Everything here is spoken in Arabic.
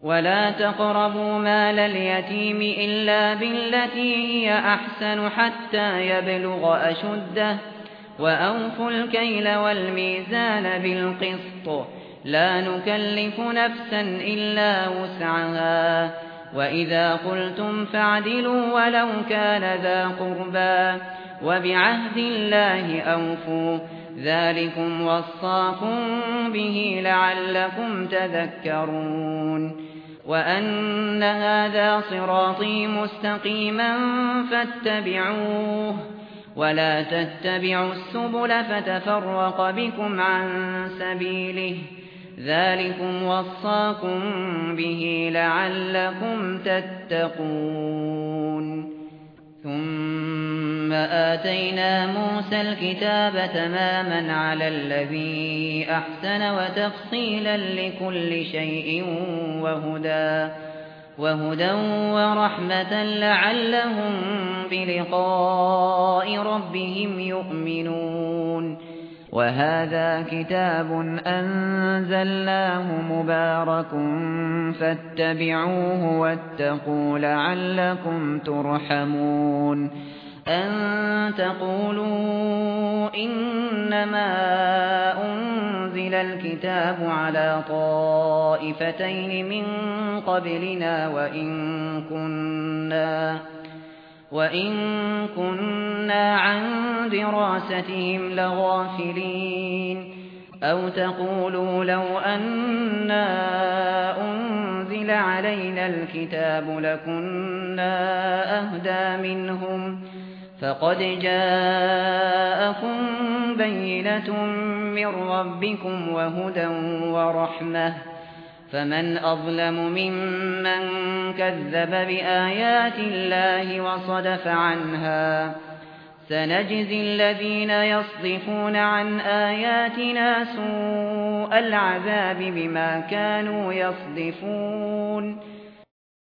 ولا تقربوا مال اليتيم إلا بالتي هي أحسن حتى يبلغ أشده وأوفوا الكيل والميزان بالقسط لا نكلف نفسا إلا وسعها وإذا قلتم فاعدلوا ولو كان ذا قربى وبعهد الله أوفوا ذلكم وصاكم به لعلكم تذكرون وأن هذا صراطي مستقيما فاتبعوه ولا تتبعوا السبل فتفرق بكم عن سبيله ذلكم وصاكم به لعلكم تتقون ثم آتينا موسى الكتاب تماما على الذي أحسن وتفصيلا لكل شيء وهدى ورحمة لعلهم بلقاء ربهم يؤمنون وهذا كتاب أنزلناه مبارك فاتبعوه واتقوا لعلكم ترحمون أن تقولوا إنما أنزل الكتاب على طائفتين من قبلنا وإن كنا عن دراستهم لغافلين أو تقولوا لو أنا أنزل علينا الكتاب لكنا أهدى منهم فقد جاءكم بينة من ربكم وهدى ورحمة فمن أظلم ممن كذب بآيات الله وصدف عنها سنجزي الذين يصدفون عن آياتنا سوء العذاب بما كانوا يصدفون